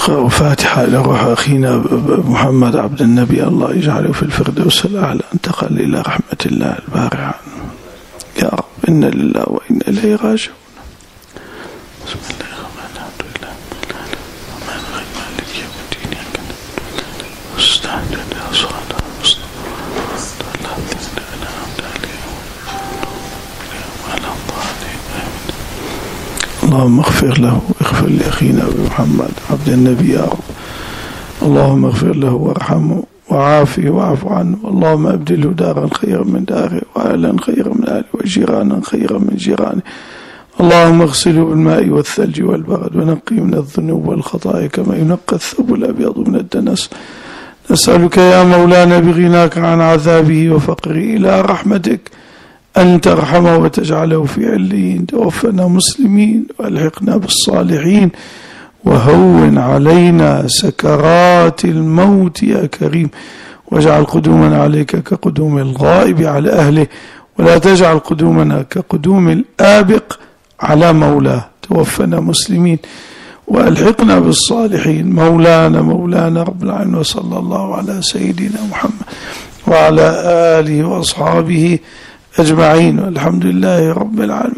وفاتحة إلى روح أخينا محمد عبد النبي، الله يجعله في الفردوس الأعلى، انتقل إلى رحمة الله البارعة. يا رب إنا لله وإنا إليه راجعون. بسم الله الرحمن الرحيم، الحمد لله الرحمن الرحيم مالك يوم الدين، إياك نعبد واستعين يا صراط المستقيم الذين أنعمت عليهم غير المغضوب عليهم. اللهم اغفر له واغفر لأخينا محمد عبد النبي يا رب. اللهم اغفر له وارحمه وعافيه واعف عنه. اللهم ابدله دارا خيرا من داره، وأهلا خيرا من أهله، وجيرانا خيرا من جيرانه. اللهم اغسله بالماء والثلج والبرد، ونقيه من الذنوب والخطايا كما ينقى الثوب الأبيض من الدنس. نسألك يا مولانا بغناك عن عذابه وفقره إلى رحمتك أن ترحمه وتجعله في عليين. توفنا مسلمين والحقنا بالصالحين، وهون علينا سكرات الموت يا كريم، واجعل قدومنا عليك كقدوم الغائب على أهله، ولا تجعل قدومنا كقدوم الآبق على مولاه. توفنا مسلمين والحقنا بالصالحين. مولانا رب العالمين، وصلى الله على سيدنا محمد وعلى آله وأصحابه أجمعين، والحمد لله رب العالمين.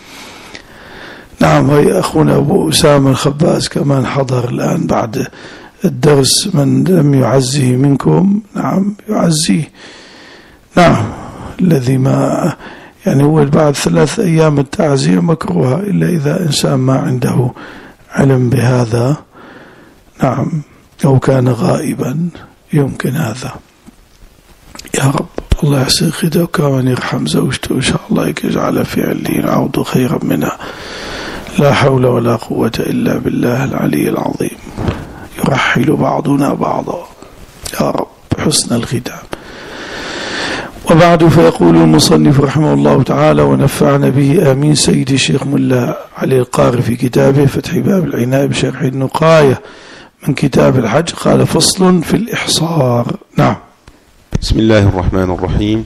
نعم، هي أخونا أبو أسامة الخباز كمان حضر الآن بعد الدرس. من لم يعزيه منكم نعم يعزيه. نعم، الذي ما يعني هو بعد 3 أيام التعزية مكروهة، إلا إذا إنسان ما عنده علم بهذا، نعم، أو كان غائبا يمكن هذا. يا رب الله يحسن خده، وكمان يرحم زوجته إن شاء الله يجعل في علين عوض خيرا منها. لا حول ولا قوة إلا بالله العلي العظيم. يرحل بعضنا بعضا يا رب حسن الختام. وبعد، فيقول المصنف رحمه الله تعالى ونفعنا به آمين سيدي الشيخ ملا علي القاري في كتابه فتح باب العناية بشرح النقاية من كتاب الحج، قال: فصل في الإحصار. نعم. بسم الله الرحمن الرحيم.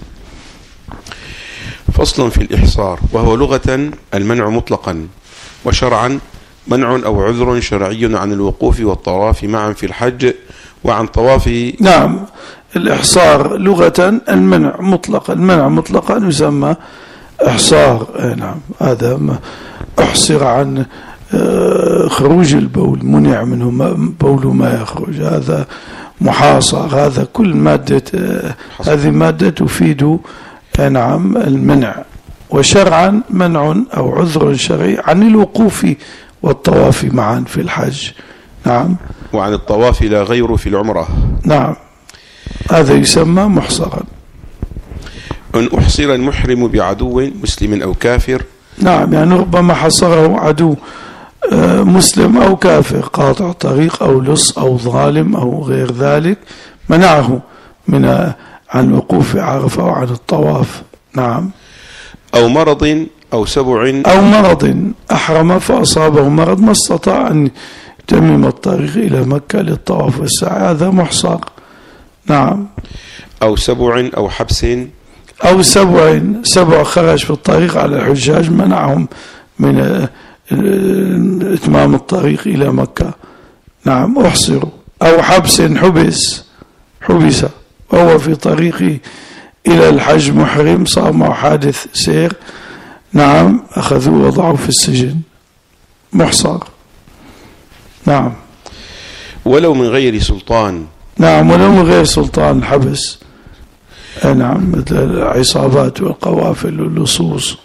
فصل في الإحصار، وهو لغة المنع مطلقا، وشرعا منع أو عذر شرعي عن الوقوف والطواف معا في الحج وعن طواف. نعم، الإحصار لغة المنع مطلقا. المنع مطلقا يسمى إحصار. نعم، هذا ما أحصر عن خروج البول، منع منه بول ما يخرج، هذا محاصر. هذا كل مادة، هذه مادة تفيد نعم المنع. وشرعا منع أو عذر شرعي عن الوقوف والطواف معا في الحج. نعم، وعن الطواف لا غير في العمرة. نعم، هذا يسمى محصرا. أن أحصر المحرم بعدو مسلم أو كافر. نعم، يعني ربما حصره عدو مسلم أو كافر، قاطع طريق أو لص أو ظالم أو غير ذلك، منعه من عن الوقوف عرفة وعن الطواف. نعم. أو مرض أو سبع، أو مرض أحرم فأصابه مرض ما استطاع أن يتمم الطريق إلى مكة للطواف والسعي، هذا محصر. نعم. أو سبع أو حبس، أو سبع خرج في الطريق على الحجاج، منعهم من إتمام الطريق إلى مكة. نعم، أحصروا. أو حبس، حبس وهو في طريقه إلى الحج محرم، صار معه حادث سير، نعم، أخذوه وضعوا في السجن، محصر. نعم. ولو من غير سلطان. نعم، ولو من غير سلطان الحبس. نعم، مثل العصابات والقوافل واللصوص.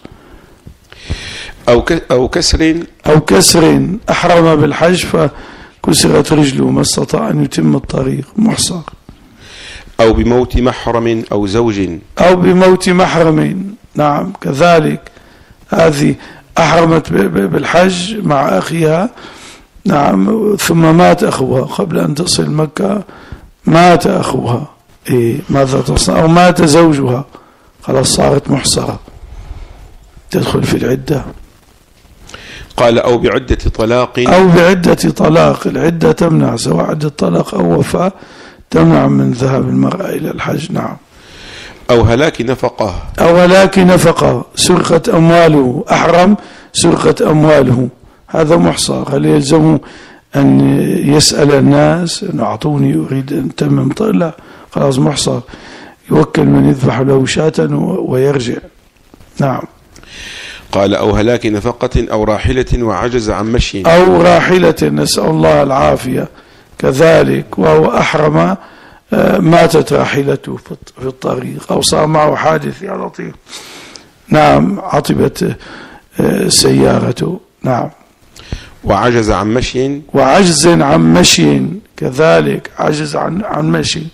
أو كسر أحرم بالحج فكسرت رجله ما استطاع أن يتم الطريق، محصر. أو بموت محرم أو زوج. أو بموت محرم، نعم، كذلك. هذه أحرمت بالحج مع أخيها، نعم، ثم مات أخوها قبل أن تصل مكة، مات أخوها، ماذا تصنع؟ أو مات زوجها، خلاص صارت محصرة، تدخل في العدة. قال: أو بعدة طلاق. أو بعدة طلاق، العدة تمنع، سواء عدة طلاق أو وفاة، تمنع من ذهاب المرأة إلى الحج. نعم. أو هلاك نفقة. أو هلاك نفقة، سرقت أمواله، أحرم سرقت أمواله، هذا محصر. هل يلزمه أن يسأل الناس أن أعطوني يريد أن تمم لا خلاص محصر، يوكل من يذبح له شاة ويرجع. نعم. قال أو هلاك نفقة أو راحلة وعجز عن مشي، أو راحلة نسأل الله العافية كذلك، وهو أحرم ماتت راحلته في الطريق أو صار معه حادث يا لطيف. نعم عطبت سيارته. نعم. وعجز عن مشي، وعجز عن مشي كذلك، عجز عن مشي،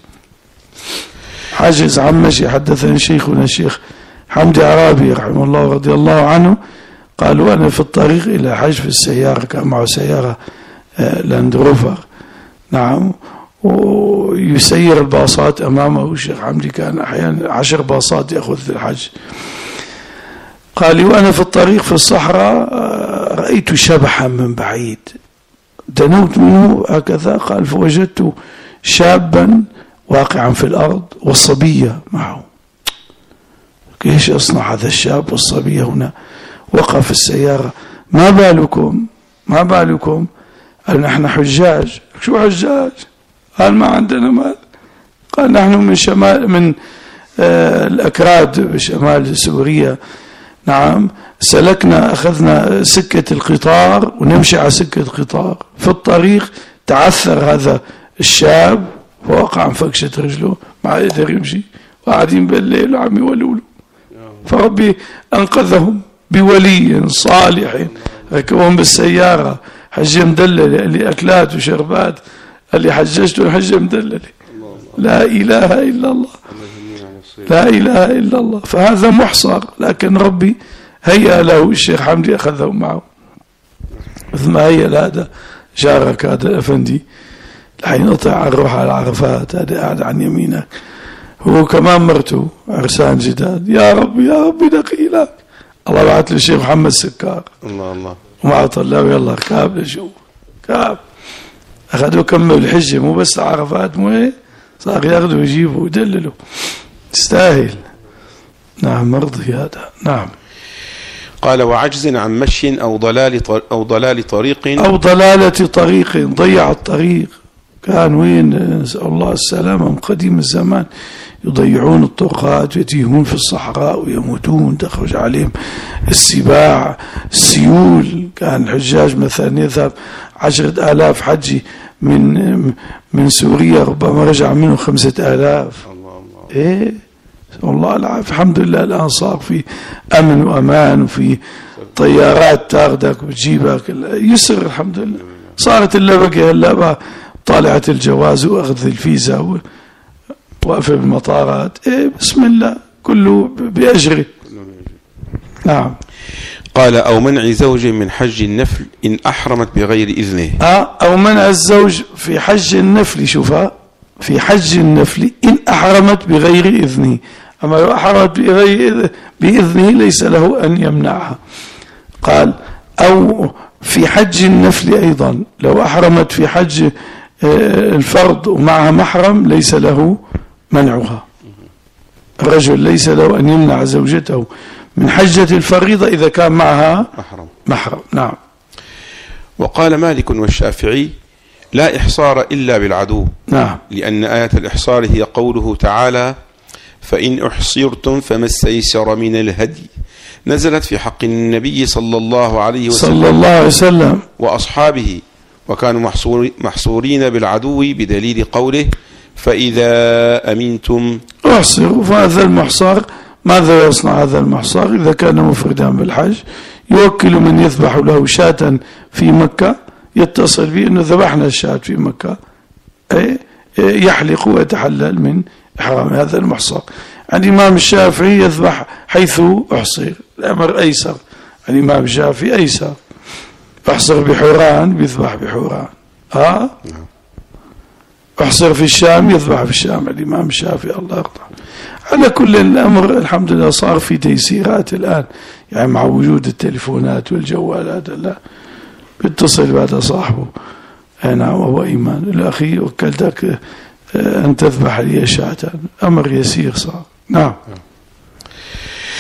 عجز عن مشي. حدثني شيخنا الشيخ حمدي عرابي رحمه الله رضي الله عنه قالوا أنا في الطريق إلى حج في السيارة، كان معه سيارة لاند روفر. نعم. ويسير الباصات أمامه. الشيخ حمدي كان أحيانا 10 باصات يأخذ في الحج. قال لي وأنا في الطريق في الصحراء رأيت شبحا من بعيد، دنوت منه هكذا. قال فوجدت شابا واقعا في الأرض والصبية معه. كيف أصنع هذا الشاب والصبية هنا؟ وقف السيارة. ما بالكم؟ قال نحن حجاج. شو حجاج؟ قال ما عندنا مال. قال نحن من شمال من الأكراد بشمال سوريا. نعم. سلكنا أخذنا سكة القطار ونمشي على سكة القطار. في الطريق تعثر هذا الشاب ووقع عن فكشة رجله، ما يقدر يمشي، وقاعدين بالليل وعم يولولوا. فربي أنقذهم بولي صالح ركبهم بالسيارة. حجة مدللة اللي أكلات وشربات، اللي حججته الحجة مدللة. لا إله إلا الله، لا إله إلا الله. فهذا محصر، لكن ربي هيأ له. الشيخ حمدي أخذه معه مثل ما هيأ هذا جارك هذا الأفندي الحين قطع الروح على عرفات، هذا قاعد عن يمينك، هو كمان مرته عرسان جداد. يا ربي دقي لك. الله بعث له الشيخ محمد سكار الله ومع طلاب يلا كاب لجو كاب. أخذوا كمل الحجة، مو بس عرفات، مو صار ياخذوا ويجيبوا ويدللوا. تستاهل. نعم مرضي هذا. نعم. قال وعجز عن مشي أو ضلال طريق، ضيع الطريق. كان وين نسأل الله السلامة من قديم الزمان يضيعون الطرقات ويتيهون في الصحراء ويموتون، تخرج عليهم السباع السيول. كان الحجاج مثلا يذهب 10,000 حجي من سوريا، ربما رجع منه 5,000. ايه والله العافية. الحمد لله الآن صار في أمن وأمان، وفي طيارات تاخذك وتجيبك يسر الحمد لله. صارت إلا بقي هلا طالعة الجواز وأخذ الفيزا وقف بالمطارات. إيه بسم الله كله بأجره. نعم. قال أو منع زوج من حج النفل إن أحرمت بغير إذنه. أو منع الزوج في حج النفل. شوفها في حج النفل إن أحرمت بغير إذنه. أما لو أحرمت بغير بإذنه ليس له أن يمنعها. قال أو في حج النفل أيضا لو أحرمت في حج الفرض ومعها محرم ليس له منعها. الرجل ليس له أن يمنع زوجته من حجة الفريضة إذا كان معها محرم. نعم. وقال مالك والشافعي لا إحصار إلا بالعدو. نعم. لأن آية الإحصار هي قوله تعالى فإن أحصرتم فما استيسر من الهدي، نزلت في حق النبي صلى الله عليه وسلم وأصحابه، وكانوا محصورين بالعدو بدليل قوله فإذا أمنتم أحصروا. فهذا المحصار ماذا يصنع هذا المحصار؟ إذا كان مفردا بالحج يوكل من يذبح له شاة في مكة، يتصل به أنه ذبحنا الشاة في مكة، يحلق ويتحلل من إحرام. هذا المحصر. الإمام الشافعي يذبح حيث أحصر، الأمر أيسر. الإمام الشافعي أيسر، أحصر بحوران بيذبح بحوران. أحصر في الشام يذبح في الشام. الإمام الشافعي الله يرضى. على كل الأمر الحمد لله صار في تيسيرات الآن، يعني مع وجود التليفونات والجوالات. لا بيتصل بعد صاحبه أنا وهو إيمان الأخي وكلتك أن تذبح لي شاة، أمر يسير صار. نعم.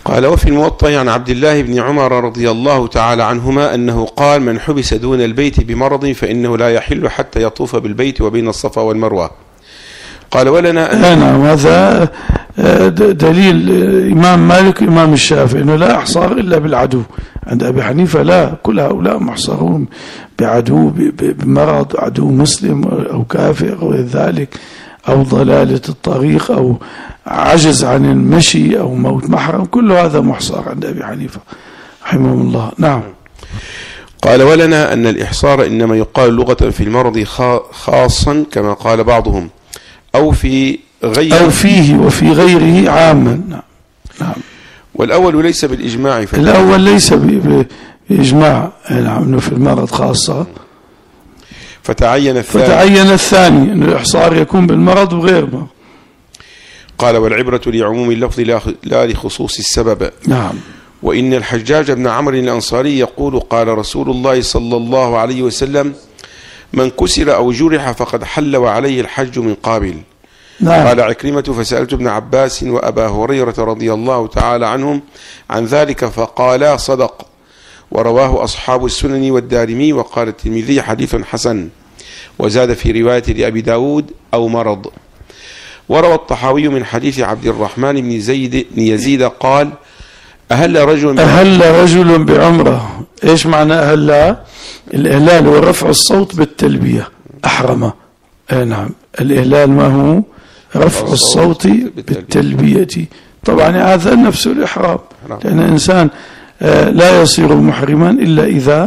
قال وفي الموطأ عن عبد الله بن عمر رضي الله تعالى عنهما أنه قال من حبس دون البيت بمرض فإنه لا يحل حتى يطوف بالبيت وبين الصفا والمروة. قال ولنا نعم، هذا دليل إمام مالك وإمام الشافعي أنه لا إحصار إلا بالعدو. عند أبي حنيفة لا، كل هؤلاء محصرون بعدو، بمرض، عدو مسلم أو كافر أو ذلك، أو ضلالة الطريق، أو عجز عن المشي، أو موت محرم، كل هذا محصر عند أبي حنيفة رحمه الله. نعم. قال ولنا أن الإحصار إنما يقال لغة في المرض خاصا كما قال بعضهم، أو في غيره، أو فيه وفي غيره عاما. نعم. والأول ليس بالإجماع، الأول ليس بإجماع، نعم، أنه في المرض خاصة، فتعين الثاني أن الإحصار يكون بالمرض وغير مرض. قال والعبرة لعموم اللفظ لا لخصوص السبب. نعم. وإن الحجاج بن عمرو الأنصاري يقول قال رسول الله صلى الله عليه وسلم من كسر أو جرح فقد حل وعليه الحج من قابل. نعم. قال عكرمة فسألت ابن عباس وأبا هريرة رضي الله تعالى عنهم عن ذلك فقالا صدق. ورواه أصحاب السنن والدارمي. وقال الترمذي حديث حسن، وزاد في رواية لأبي داود أو مرض. وروى الطحاوي من حديث عبد الرحمن بن يزيد قال أهل رجل بعمرة. إيش معنى أهل؟ الإهلال هو رفع الصوت بالتلبية، أحرم. نعم، الإهلال ما هو؟ رفع الصوت بالتلبية. طبعا هذا نفس الإحرام، لأن الإنسان لا يصير محرما إلا إذا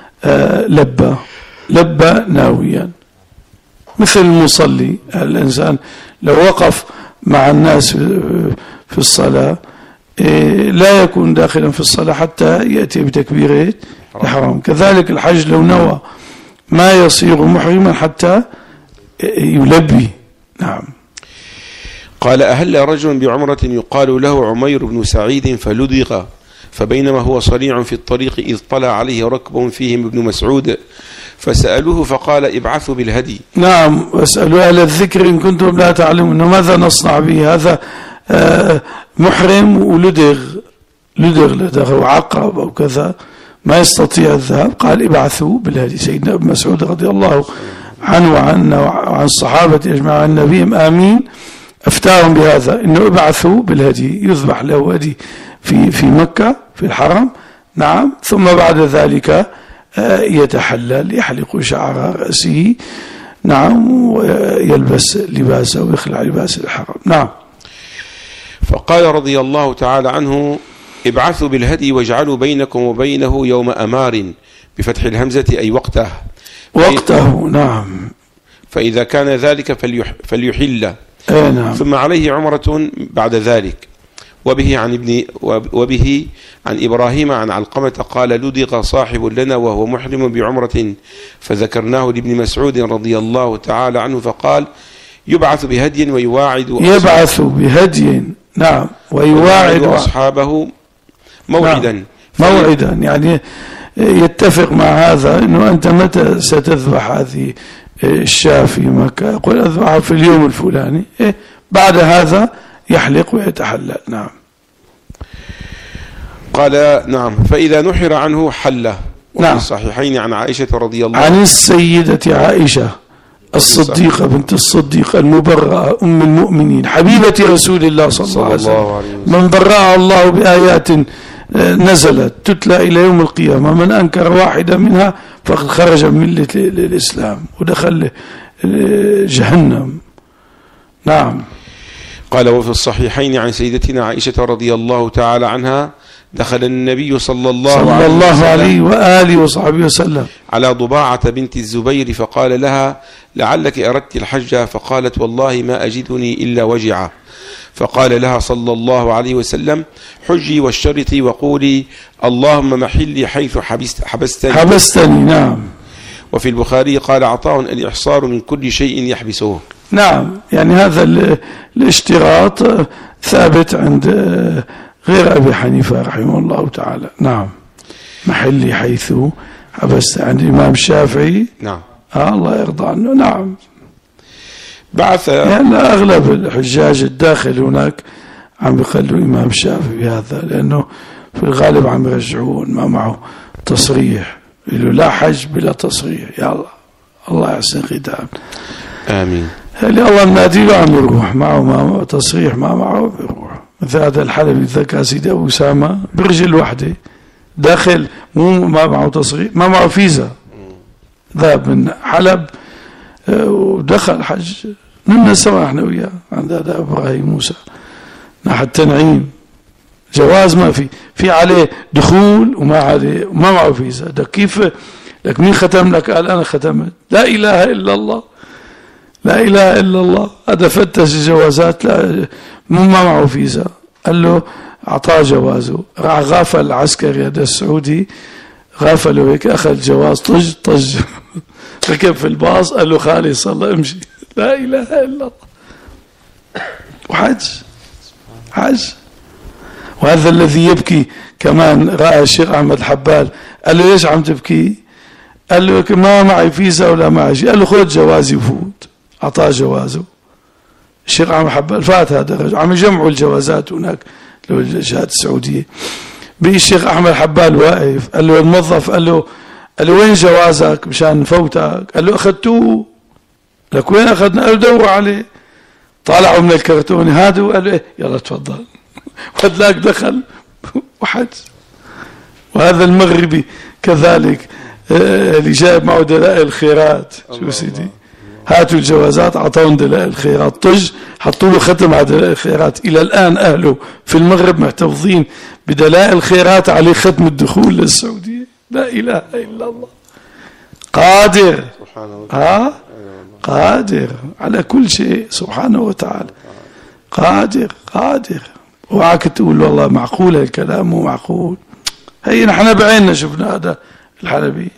لبى ناويا، مثل المصلي. الإنسان لو وقف مع الناس في الصلاة لا يكون داخلا في الصلاة حتى يأتي بتكبيرة الإحرام. كذلك الحج لو نوى ما يصير محرما حتى يلبي. نعم. قال أهل رجل بعمرة يقال له عمير بن سعيد فلدغ، فبينما هو صريع في الطريق إذ طلع عليه ركب فيهم ابن مسعود فسألوه فقال ابعثوا بالهدي. نعم، واسألوا أهل الذكر إن كنتم لا تعلمون. ماذا نصنع به؟ هذا محرم ولدغ وعقرب أو كذا، ما يستطيع الذهاب. قال ابعثوا بالهدي. سيدنا ابن مسعود رضي الله عنه وعن الصحابة أجمعين عن نبيهم آمين أفتاهم بهذا، إنه ابعثوا بالهدي، يذبح له هدي في مكة في الحرم. نعم. ثم بعد ذلك يتحلل، يحلق شعر رأسه. نعم. ويلبس لباسه ويخلع لباس الحرم. نعم. فقال رضي الله تعالى عنه ابعثوا بالهدي واجعلوا بينكم وبينه يوم أمار بفتح الهمزة أي وقته. نعم. فإذا كان ذلك فليحل. نعم. ثم عليه عمرة بعد ذلك. وبه عن إبراهيم عن علقمة قال لدغ صاحب لنا وهو محرم بعمرة فذكرناه لابن مسعود رضي الله تعالى عنه فقال يبعث بهدي ويواعد نعم، ويواعد أصحابه موعدا. نعم. موعدا يعني يتفق مع هذا أنه أنت متى ستذبح هذه الشاة في مكة، يقول أذبحها في اليوم الفلاني، بعد هذا يحلق ويتحلل. نعم. قال نعم. فإذا نحر عنه حله. وفي نعم. الصحيحين عن عائشة رضي الله عن السيدة عائشة الصديقة بنت الصديق المبرأة أم المؤمنين حبيبة رسول الله صلى الله عليه وسلم، من برأها الله بآيات نزلت تتلى إلى يوم القيامة، من أنكر واحدة منها فقد خرج من ملة الإسلام ودخل جهنم. نعم. قال وفي الصحيحين عن سيدتنا عائشة رضي الله تعالى عنها دخل النبي صلى الله عليه وآله وصحبه وسلم على ضباعة بنت الزبير فقال لها لعلك أردت الحج، فقالت والله ما أجدني إلا وجعة، فقال لها صلى الله عليه وسلم حجي واشترطي وقولي اللهم محلي حيث حبستني. نعم. وفي البخاري قال عطاء الإحصار من كل شيء يحبسه. نعم، يعني هذا الاشتراط ثابت عند غير أبي حنيفة رحمه الله تعالى. نعم. محلي حيث حبست عند الإمام الشافعي. نعم. الله يرضى عنه. نعم. بعث يعني أغلب الحجاج الداخل هناك عم يخلوا إمام الشافعي بهذا، لأنه في الغالب عم يرجعون ما معه تصريح، يقولوا لا حج بلا تصريح. يا الله يحسن ختام. آمين. اللي الله منادي له عم يروح، معه ما تصريح ما معه بيروح. مثل هذا الحلبي ذكى سيدي أبو أسامة برجل وحده داخل، مو ما معه تصريح، ما معه فيزا، ذهب من حلب ودخل حج. نمنا سوا احنا وياه عند هذا إبراهيم موسى ناحية التنعيم، جواز ما في عليه دخول وما عليه، ما معه فيزا. ده كيف لك؟ مين ختم لك؟ قال أنا ختمت لا إله إلا الله، لا إله إلا الله. هذا فتش الجوازات، لا ما معه فيزا. قال له أعطاه جوازه، راح غافل العسكري هذا السعودي، غافله هيك، أخذ جواز طج ركب في الباص، قال له خالي صلى امشي. لا إله إلا الله. وحج حج. وهذا الذي يبكي كمان رأى الشيخ أحمد الحبال، قال له ليش عم تبكي؟ قال له ما معي فيزا ولا معي شيء. قال له خذ جوازي وفوت. أعطاه جوازه. الشيخ أحمد الحبال فات هذا الرجل، عم يجمعوا الجوازات هناك للجهات السعودية. بقي الشيخ أحمد الحبال واقف، قال له الموظف، قال له وين جوازك مشان نفوتك؟ قال له أخذتوه. لك وين أخذنا؟ قال له دوروا عليه. طالعوا من الكرتون هادوا، قال له إيه يلا تفضل. وهدلاك دخل وحج. وهذا المغربي كذلك اللي جايب معه دلائل الخيرات، شو سيدي، هاتوا الجوازات، أعطاهم دلائل الخيرات، طج حطوا له ختم على دلائل الخيرات. إلى الآن أهله في المغرب محتفظين بدلائل الخيرات عليه ختم الدخول للسعودية. لا إله إلا الله. قادر، قادر على كل شيء سبحانه وتعالى. قادر. وعاك تقول والله معقول الكلام، مو معقول. هي نحن بعيننا شفنا هذا الحلبي.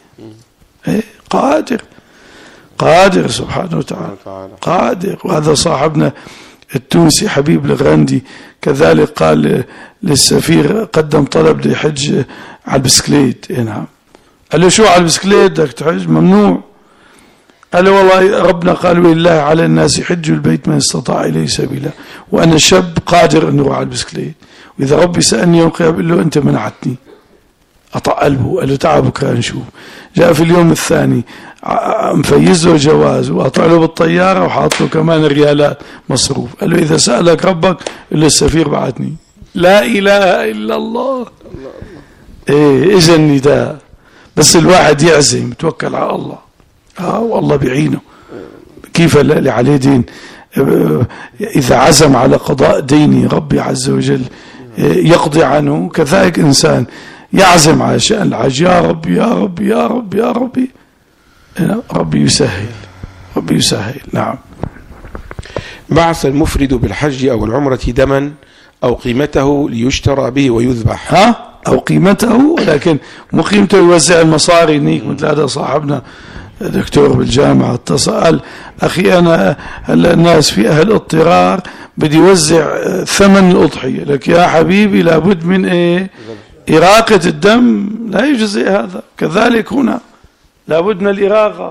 قادر سبحانه وتعالى، قادر. وهذا صاحبنا التونسي حبيب الغراندي كذلك قال للسفير، قدم طلب ليحج على البسكليت. نعم. قال له شو على البسكليت بدك تحج؟ ممنوع. قال له والله ربنا قال ولله على الناس حج البيت من استطاع إليه سبيلا، وأنا شاب قادر أن أروح على البسكليت، وإذا ربي سألني يوم القيامة بقول له أنت منعتني. أطأ قلبه، قال له تعال بكره نشوف. جاء في اليوم الثاني مفيز له جواز وأطلع له بالطيارة وحاط له كمان ريالات مصروف. قال له إذا سألك ربك قل له السفير بعتني. لا إله إلا الله. إجا النداء، بس الواحد يعزم يتوكل على الله. والله بيعينه. كيف اللي عليه دين، إذا عزم على قضاء ديني ربي عز وجل يقضي عنه، كذلك إنسان يعزم على شأن الحج، يا رب يا رب يا رب يا ربي، ربي يسهل. نعم. بعث المفرد بالحج أو العمرة دما أو قيمته ليشترى به ويذبح. أو قيمته، لكن مو قيمته يوزع المصاري هنيك. مثل هذا صاحبنا دكتور بالجامعة اتصل، أخي أنا هلا الناس في أهل اضطرار، بدي يوزع ثمن الأضحية. لك يا حبيبي لابد من إراقة الدم، لا يجزئ هذا. كذلك هنا لابد من الإراقة.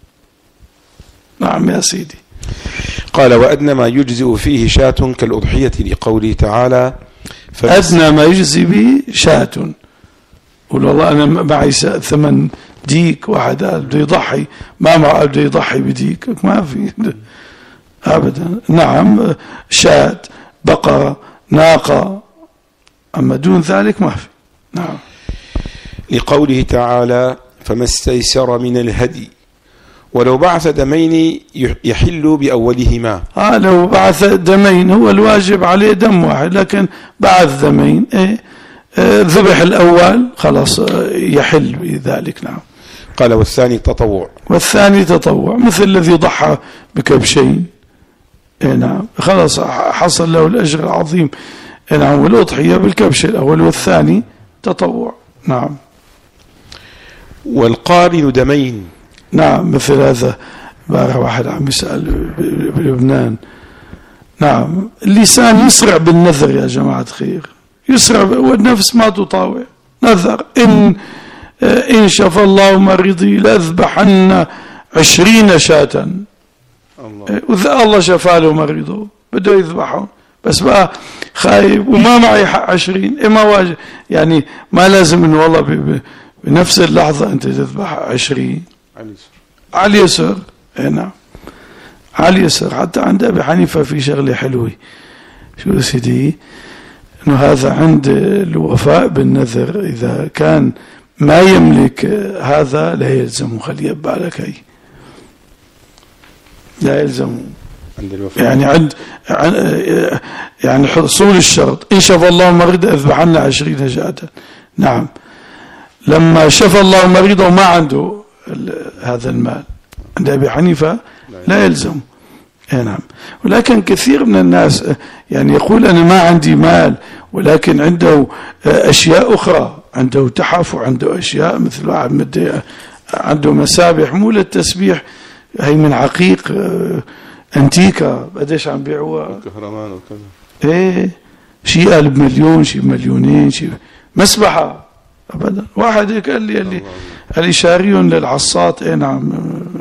نعم يا سيدي. قال وأدنى ما يجزئ فيه شاة كالأضحية، لقوله تعالى أدنى ما يجزي به شاة. قول والله أنا معي ثمن ديك، واحد بده يضحي ما معه بده يضحي بديك، ما في أبدا. نعم، شاة، بقرة، ناقة، أما دون ذلك ما في. نعم. لقوله تعالى فما استيسر من الهدي، ولو بعث دمين يحل بأولهما. لو بعث دمين هو الواجب عليه دم واحد، لكن بعث دمين ذبح الأول خلاص يحل بذلك. نعم. قال والثاني تطوع. والثاني تطوع مثل الذي ضحى بكبشين. نعم، خلاص حصل له الأجر العظيم. نعم. والأضحية بالكبش الأول، والثاني تطوع. نعم. والقارن دمين. نعم، مثل هذا بارح واحد عم يسأل بلبنان. نعم، اللسان يسرع بالنذر يا جماعة خير، يسرع، والنفس ما تطاوع. نذر إن شفى الله مريضي لأذبحن 20 شاة. الله شفى له مريضه بده يذبحهم، بس بقى خايب وما معي حق 20، إما واجب يعني ما لازم إنه والله بنفس اللحظة أنت تذبح 20 على اليسر. نعم على اليسر. حتى عند أبي حنيفة في شغلة حلوة، شو سيدي، إنه هذا عند الوفاء بالنذر إذا كان ما يملك هذا لا يلزمه. خلي يبالك هي لا يلزمه يعني يعني حصول الشرط. إن شاف الله مريض اذبح لنا 20 شاة. نعم لما شاف الله مريض وما عنده هذا المال عند أبي حنيفة لا يلزم. نعم. ولكن كثير من الناس يعني يقول أنا ما عندي مال ولكن عنده أشياء أخرى، عنده تحف وعنده أشياء مثل واحد عنده مسابح مو للتسبيح، هي من عقيق أنتيكا قديش عم بيعوها كهرمان وكذا، ايه شيء قال بمليون شيء بمليونين شيء مسبحة أبدا. واحد هيك قال لي شاريون للعصات. ايه نعم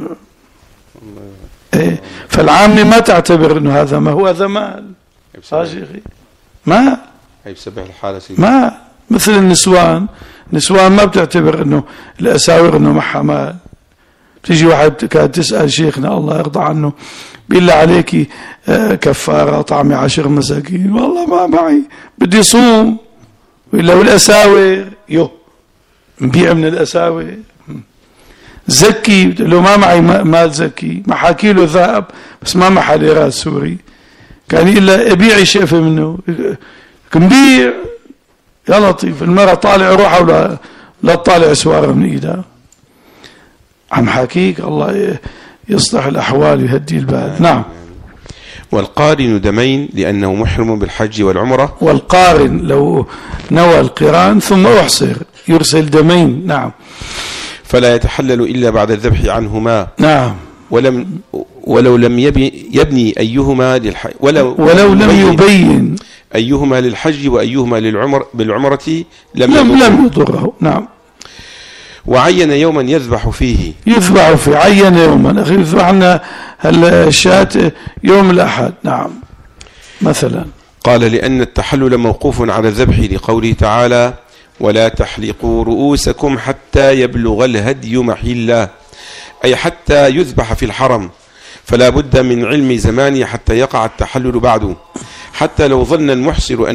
ايه. فالعامة ما تعتبر انه هذا ما هو هذا مال صاجغي ما هي بسبح الحالة ما مثل النسوان ما بتعتبر انه الأساور انه معها مال. تيجي واحد كانت تسأل شيخنا الله يرضى عنه بالله عليكي كفارة طعمي 10 مساكين، والله ما معي بدي صوم. وإلا والأساور نبيع من الأساور. زكي لو ما معي مال زكي، ما حاكي له ذهب بس ما معها ليرات سوري، كان إلا أبيع شيء منه نبيع. يا لطيف المرأة طالع روحها ولا لا تطالع سوارة من إيدها. عم حكيك الله يصلح الأحوال ويهدي البال. نعم. والقارن دمين لأنه محرم بالحج والعمرة. والقارن لو نوى القران ثم أحصر يرسل دمين. نعم. فلا يتحلل إلا بعد الذبح عنهما. نعم. ولو لم يبني أيهما للحج ولو لم يبين أيهما للحج وأيهما بالعمرة لم يضره. نعم. وعين يوما يذبح فيه عين يوما أخي يذبح لنا الشاة يوم الأحد. نعم مثلا. قال لأن التحلل موقوف على الذبح لقوله تعالى ولا تحلقوا رؤوسكم حتى يبلغ الهدي محله، أي حتى يذبح في الحرم، فلا بد من علم زمانه حتى يقع التحلل بعده. حتى لو ظن المحصر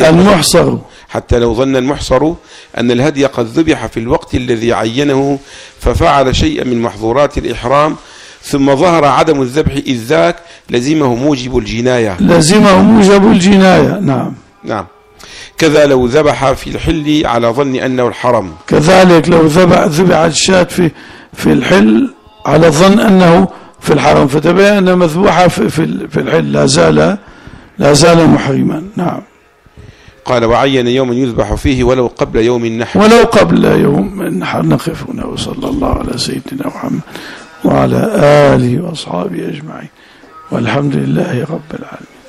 أن الهدي قد ذبح في الوقت الذي عينه ففعل شيئا من محظورات الإحرام ثم ظهر عدم الذبح إذ ذاك لزمه موجب الجناية. نعم. كذا لو ذبح في الحل على ظن أنه الحرم. كذلك لو ذبح الشاة في الحل على ظن أنه في الحرم فتبين أن مذبوحة في الحل لا زال محرما. نعم. قال وعين يوما يذبح فيه ولو قبل يوم النحر. نقف هنا وصلى الله على سيدنا محمد وعلى آله وأصحابه أجمعين والحمد لله رب العالمين.